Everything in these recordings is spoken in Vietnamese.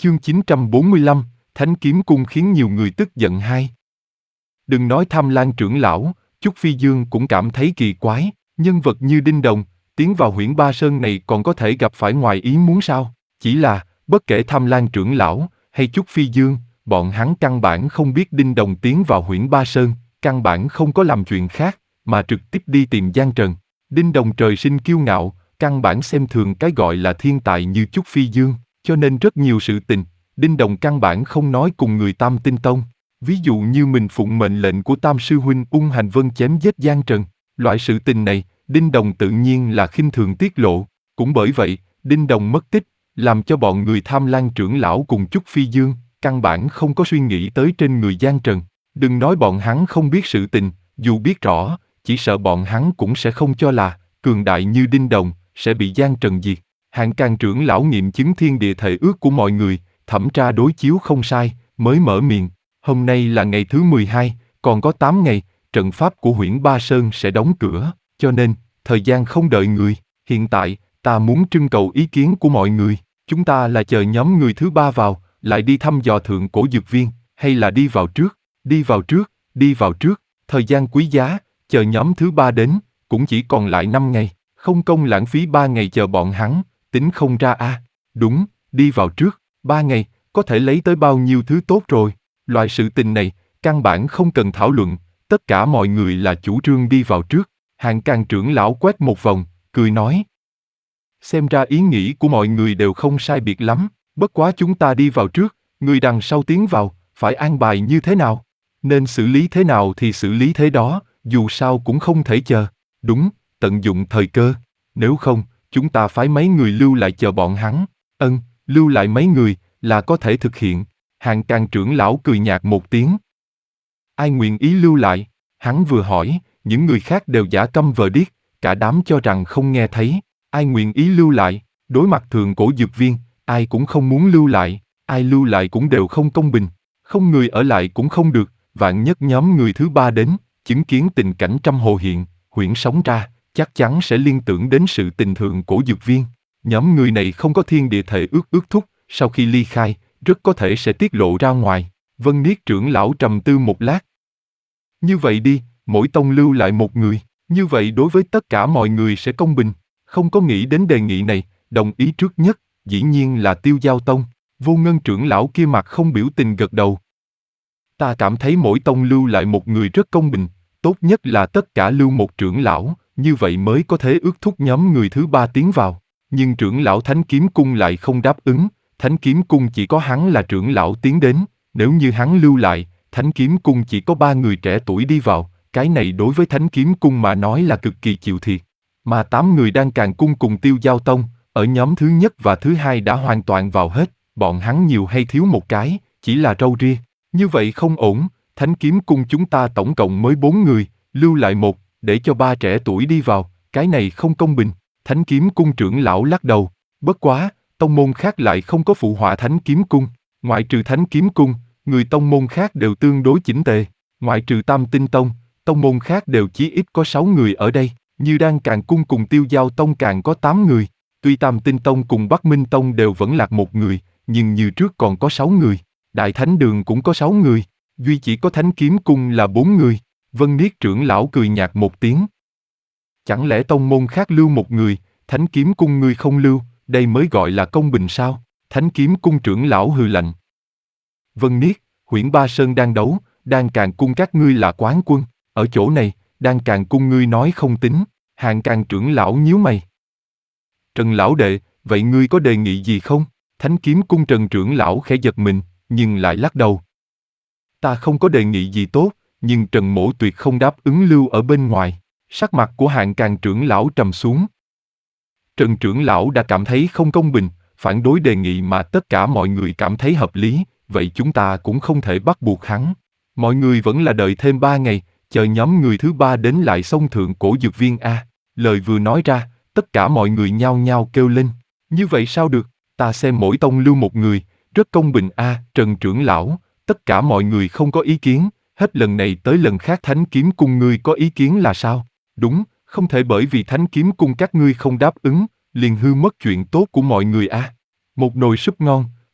Chương 945, Thánh Kiếm Cung khiến nhiều người tức giận hai. Đừng nói Tham Lang trưởng lão, Chúc Phi Dương cũng cảm thấy kỳ quái, nhân vật như Đinh Đồng, tiến vào Huyễn Ba Sơn này còn có thể gặp phải ngoài ý muốn sao? Chỉ là, bất kể Tham Lang trưởng lão, hay Chúc Phi Dương, bọn hắn căn bản không biết Đinh Đồng tiến vào Huyễn Ba Sơn, căn bản không có làm chuyện khác, mà trực tiếp đi tìm Giang Trần. Đinh Đồng trời sinh kiêu ngạo, căn bản xem thường cái gọi là thiên tài như Chúc Phi Dương, cho nên rất nhiều sự tình, Đinh Đồng căn bản không nói cùng người Tam Tinh Tông. Ví dụ như mình phụng mệnh lệnh của Tam Sư Huynh Ung Hành Vân chém giết Giang Trần, loại sự tình này, Đinh Đồng tự nhiên là khinh thường tiết lộ. Cũng bởi vậy, Đinh Đồng mất tích, làm cho bọn người Tham Lang trưởng lão cùng Chúc Phi Dương, căn bản không có suy nghĩ tới trên người Giang Trần. Đừng nói bọn hắn không biết sự tình, dù biết rõ, chỉ sợ bọn hắn cũng sẽ không cho là, cường đại như Đinh Đồng, sẽ bị Giang Trần diệt. Hạng Càng trưởng lão nghiệm chứng thiên địa thể ước của mọi người, thẩm tra đối chiếu không sai, mới mở miệng. Hôm nay là ngày thứ 12, còn có 8 ngày, trận pháp của Huyễn Ba Sơn sẽ đóng cửa, cho nên, thời gian không đợi người. Hiện tại, ta muốn trưng cầu ý kiến của mọi người. Chúng ta là chờ nhóm người thứ ba vào, lại đi thăm dò thượng cổ dược viên, hay là đi vào trước, đi vào trước, đi vào trước. Thời gian quý giá, chờ nhóm thứ ba đến, cũng chỉ còn lại 5 ngày, không công lãng phí 3 ngày chờ bọn hắn, tính không ra a. Đúng, đi vào trước, 3 ngày, có thể lấy tới bao nhiêu thứ tốt rồi. Loại sự tình này, căn bản không cần thảo luận, tất cả mọi người là chủ trương đi vào trước. Hạng Càng trưởng lão quét một vòng, cười nói. Xem ra ý nghĩ của mọi người đều không sai biệt lắm, bất quá chúng ta đi vào trước, người đằng sau tiến vào, phải an bài như thế nào? Nên xử lý thế nào thì xử lý thế đó, dù sao cũng không thể chờ. Đúng, tận dụng thời cơ, nếu không, chúng ta phái mấy người lưu lại chờ bọn hắn. Lưu lại mấy người, là có thể thực hiện. Hạng Càng trưởng lão cười nhạt một tiếng. Ai nguyện ý lưu lại? Hắn vừa hỏi, những người khác đều giả câm vờ điếc, cả đám cho rằng không nghe thấy. Ai nguyện ý lưu lại? Đối mặt thượng cổ dược viên, ai cũng không muốn lưu lại, ai lưu lại cũng đều không công bình. Không người ở lại cũng không được, vạn nhất nhóm người thứ ba đến, chứng kiến tình cảnh trăm hồ hiện, huyễn sống ra, chắc chắn sẽ liên tưởng đến sự tình thượng cổ dược viên. Nhóm người này không có thiên địa thể ước thúc, sau khi ly khai, rất có thể sẽ tiết lộ ra ngoài. Vân Niết trưởng lão trầm tư một lát. Như vậy đi, mỗi tông lưu lại một người, như vậy đối với tất cả mọi người sẽ công bình. Không có nghĩ đến đề nghị này, đồng ý trước nhất, dĩ nhiên là Tiêu Giao Tông. Vô Ngân trưởng lão kia mặt không biểu tình gật đầu. Ta cảm thấy mỗi tông lưu lại một người rất công bình, tốt nhất là tất cả lưu một trưởng lão, như vậy mới có thể ước thúc nhóm người thứ ba tiến vào. Nhưng trưởng lão Thánh Kiếm Cung lại không đáp ứng, Thánh Kiếm Cung chỉ có hắn là trưởng lão tiến đến, nếu như hắn lưu lại, Thánh Kiếm Cung chỉ có 3 người trẻ tuổi đi vào, cái này đối với Thánh Kiếm Cung mà nói là cực kỳ chịu thiệt. Mà 8 người Đan Càng Cung cùng Tiêu Giao Tông, ở nhóm thứ nhất và thứ hai đã hoàn toàn vào hết, bọn hắn nhiều hay thiếu một cái, chỉ là râu ria. Như vậy không ổn, Thánh Kiếm Cung chúng ta tổng cộng mới 4 người, lưu lại một, để cho 3 trẻ tuổi đi vào, cái này không công bình. Thánh Kiếm Cung trưởng lão lắc đầu, bất quá, tông môn khác lại không có phụ họa Thánh Kiếm Cung, ngoại trừ Thánh Kiếm Cung, người tông môn khác đều tương đối chỉnh tề, ngoại trừ Tam Tinh Tông, tông môn khác đều chí ít có 6 người ở đây, như Đan Càng Cung cùng Tiêu Giao Tông càng có 8 người, tuy Tam Tinh Tông cùng Bắc Minh Tông đều vẫn lạc một người, nhưng như trước còn có 6 người, Đại Thánh Đường cũng có 6 người, duy chỉ có Thánh Kiếm Cung là 4 người. Vân Niết trưởng lão cười nhạt một tiếng. Chẳng lẽ tông môn khác lưu một người, Thánh Kiếm Cung ngươi không lưu, đây mới gọi là công bình sao? Thánh Kiếm Cung trưởng lão hừ lạnh. Vân Niết, Huyễn Ba Sơn đang đấu, Đan Càng Cung các ngươi là quán quân, ở chỗ này, Đan Càng Cung ngươi nói không tính. Hạng Càng trưởng lão nhíu mày. Trần lão đệ, vậy ngươi có đề nghị gì không? Thánh Kiếm Cung Trần trưởng lão khẽ giật mình, nhưng lại lắc đầu. Ta không có đề nghị gì tốt, nhưng Trần mỗ tuyệt không đáp ứng lưu ở bên ngoài. Sắc mặt của Hạng Càng trưởng lão trầm xuống. Trần trưởng lão đã cảm thấy không công bình, phản đối đề nghị mà tất cả mọi người cảm thấy hợp lý, vậy chúng ta cũng không thể bắt buộc hắn. Mọi người vẫn là đợi thêm 3 ngày, chờ nhóm người thứ ba đến lại xông thượng cổ dược viên a. Lời vừa nói ra, tất cả mọi người nhao nhao kêu lên. Như vậy sao được, ta xem mỗi tông lưu một người, rất công bình a. Trần trưởng lão, tất cả mọi người không có ý kiến, hết lần này tới lần khác Thánh Kiếm Cung ngươi có ý kiến là sao? Đúng, không thể bởi vì Thánh Kiếm Cung các ngươi không đáp ứng, liền hư mất chuyện tốt của mọi người a. Một nồi súp ngon,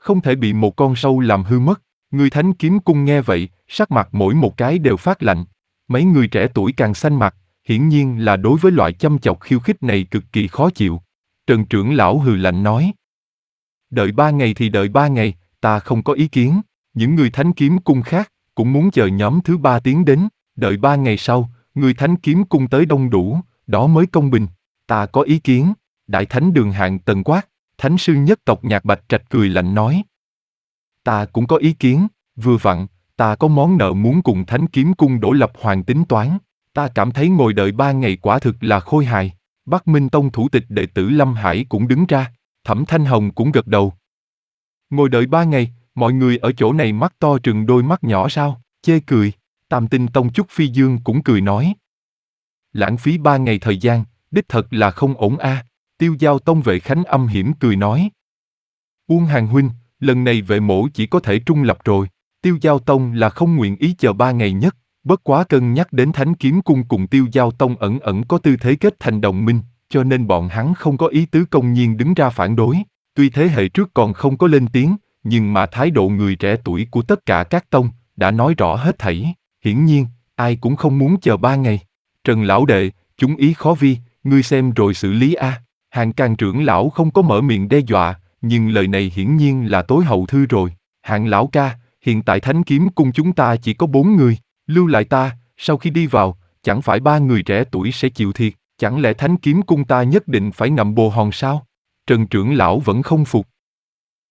không thể bị một con sâu làm hư mất. Người Thánh Kiếm Cung nghe vậy, sắc mặt mỗi một cái đều phát lạnh. Mấy người trẻ tuổi càng xanh mặt, hiển nhiên là đối với loại châm chọc khiêu khích này cực kỳ khó chịu. Trần trưởng lão hừ lạnh nói. Đợi 3 ngày thì đợi 3 ngày, ta không có ý kiến. Những người Thánh Kiếm Cung khác cũng muốn chờ nhóm thứ 3 tiến đến. Đợi 3 ngày sau, người Thánh Kiếm Cung tới đông đủ, đó mới công bình. Ta có ý kiến. Đại Thánh Đường Hạng Tần quát. Thánh sư nhất tộc Nhạc Bạch Trạch cười lạnh nói. Ta cũng có ý kiến, vừa vặn, ta có món nợ muốn cùng Thánh Kiếm Cung Đỗ Lập Hoàng tính toán. Ta cảm thấy ngồi đợi 3 ngày quả thực là khôi hài. Bắc Minh Tông thủ tịch đệ tử Lâm Hải cũng đứng ra, Thẩm Thanh Hồng cũng gật đầu. Ngồi đợi 3 ngày, mọi người ở chỗ này mắt to trừng đôi mắt nhỏ sao, chê cười. Tam Tinh Tông Chúc Phi Dương cũng cười nói. Lãng phí 3 ngày thời gian, đích thật là không ổn a. Tiêu Giao Tông Vệ Khánh âm hiểm cười nói. Uông Hàng huynh, lần này Vệ mỗ chỉ có thể trung lập rồi. Tiêu Giao Tông là không nguyện ý chờ 3 ngày nhất, bất quá cân nhắc đến Thánh Kiếm Cung cùng Tiêu Giao Tông ẩn ẩn có tư thế kết thành đồng minh, cho nên bọn hắn không có ý tứ công nhiên đứng ra phản đối. Tuy thế hệ trước còn không có lên tiếng, nhưng mà thái độ người trẻ tuổi của tất cả các tông đã nói rõ hết thảy. Hiển nhiên, ai cũng không muốn chờ 3 ngày. Trần lão đệ, chúng ý khó vi, ngươi xem rồi xử lý a. Hàng Càng trưởng lão không có mở miệng đe dọa, nhưng lời này hiển nhiên là tối hậu thư rồi. Hạng lão ca, hiện tại Thánh Kiếm Cung chúng ta chỉ có 4 người, lưu lại ta, sau khi đi vào, chẳng phải 3 người trẻ tuổi sẽ chịu thiệt, chẳng lẽ Thánh Kiếm Cung ta nhất định phải ngậm bồ hòn sao? Trần trưởng lão vẫn không phục.